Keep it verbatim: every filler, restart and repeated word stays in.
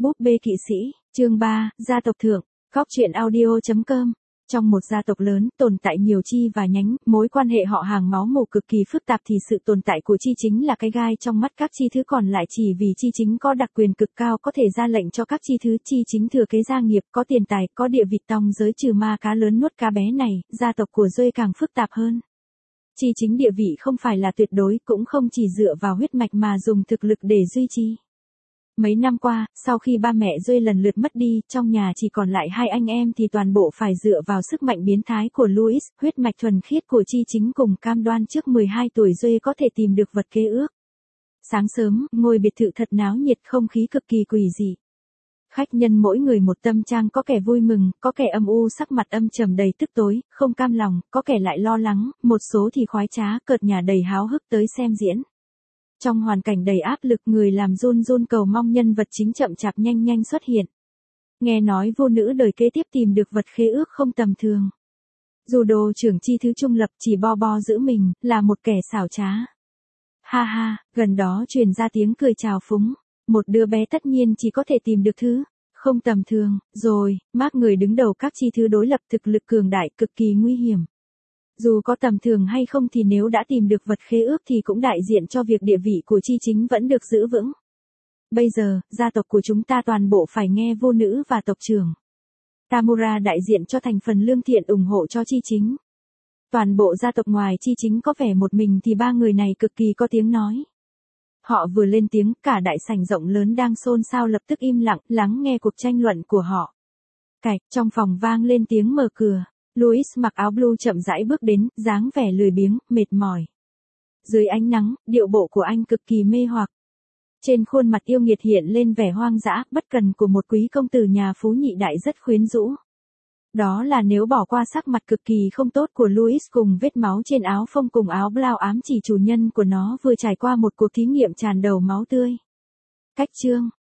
Búp bê kỵ sĩ, chương ba, gia tộc thượng, góc truyện audio chấm com. Trong một gia tộc lớn, tồn tại nhiều chi và nhánh, mối quan hệ họ hàng máu mủ cực kỳ phức tạp thì sự tồn tại của chi chính là cái gai trong mắt các chi thứ còn lại chỉ vì chi chính có đặc quyền cực cao có thể ra lệnh cho các chi thứ chi chính thừa kế gia nghiệp, có tiền tài, có địa vị tòng giới trừ ma cá lớn nuốt cá bé này, gia tộc của Duê càng phức tạp hơn. Chi chính địa vị không phải là tuyệt đối cũng không chỉ dựa vào huyết mạch mà dùng thực lực để duy trì. Mấy năm qua, sau khi ba mẹ Duê lần lượt mất đi, trong nhà chỉ còn lại hai anh em thì toàn bộ phải dựa vào sức mạnh biến thái của Louis, huyết mạch thuần khiết của chi chính cùng cam đoan trước mười hai tuổi Duê có thể tìm được vật kế ước. Sáng sớm, ngôi biệt thự thật náo nhiệt, không khí cực kỳ quỷ dị. Khách nhân mỗi người một tâm trạng, có kẻ vui mừng, có kẻ âm u sắc mặt âm trầm đầy tức tối, không cam lòng, có kẻ lại lo lắng, một số thì khoái trá, cợt nhả đầy háo hức tới xem diễn. Trong hoàn cảnh đầy áp lực, người làm run run cầu mong nhân vật chính chậm chạp nhanh nhanh xuất hiện. Nghe nói vô nữ đời kế tiếp tìm được vật khế ước không tầm thường. Dù đồ trưởng chi thứ trung lập chỉ bo bo giữ mình, là một kẻ xảo trá. Ha ha, gần đó truyền ra tiếng cười trào phúng. Một đứa bé tất nhiên chỉ có thể tìm được thứ không tầm thường, rồi, Mark người đứng đầu các chi thứ đối lập thực lực cường đại cực kỳ nguy hiểm. Dù có tầm thường hay không thì nếu đã tìm được vật khế ước thì cũng đại diện cho việc địa vị của chi chính vẫn được giữ vững. Bây giờ, gia tộc của chúng ta toàn bộ phải nghe vô nữ và tộc trưởng Tamura đại diện cho thành phần lương thiện ủng hộ cho chi chính. Toàn bộ gia tộc ngoài chi chính có vẻ một mình thì ba người này cực kỳ có tiếng nói. Họ vừa lên tiếng, cả đại sảnh rộng lớn đang xôn xao lập tức im lặng, lắng nghe cuộc tranh luận của họ. Cạch, trong phòng vang lên tiếng mở cửa. Louis mặc áo blue chậm rãi bước đến, dáng vẻ lười biếng, mệt mỏi. Dưới ánh nắng, điệu bộ của anh cực kỳ mê hoặc. Trên khuôn mặt yêu nghiệt hiện lên vẻ hoang dã, bất cần của một quý công tử nhà phú nhị đại rất quyến rũ. Đó là nếu bỏ qua sắc mặt cực kỳ không tốt của Louis cùng vết máu trên áo phông cùng áo blau ám chỉ chủ nhân của nó vừa trải qua một cuộc thí nghiệm tràn đầu máu tươi. Cách chương,